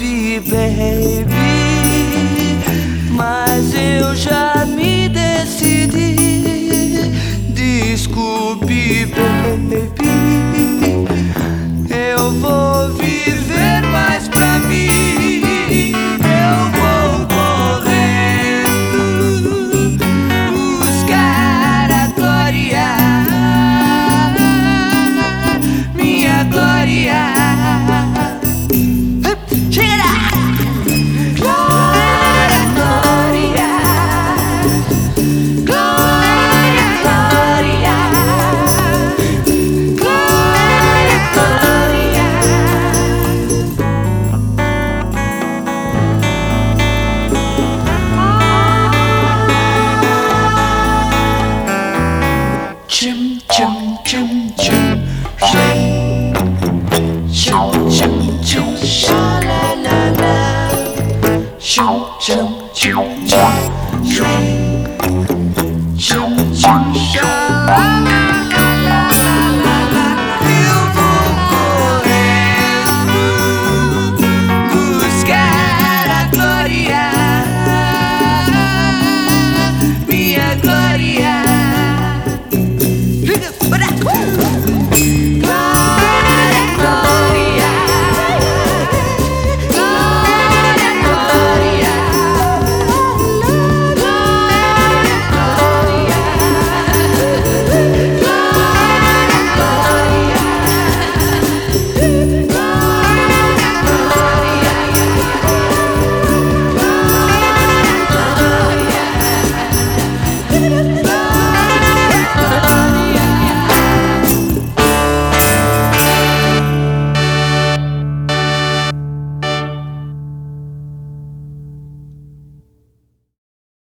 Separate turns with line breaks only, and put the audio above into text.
desculpe, baby, mas eu já me decidi. Desculpe, baby, eu vou viver mais pra mim. Eu vou correndo buscar a glória, minha glória. Chum chum chum chum, rain. Chum chum chum, sha la la la. Chum chum chum chum, rain.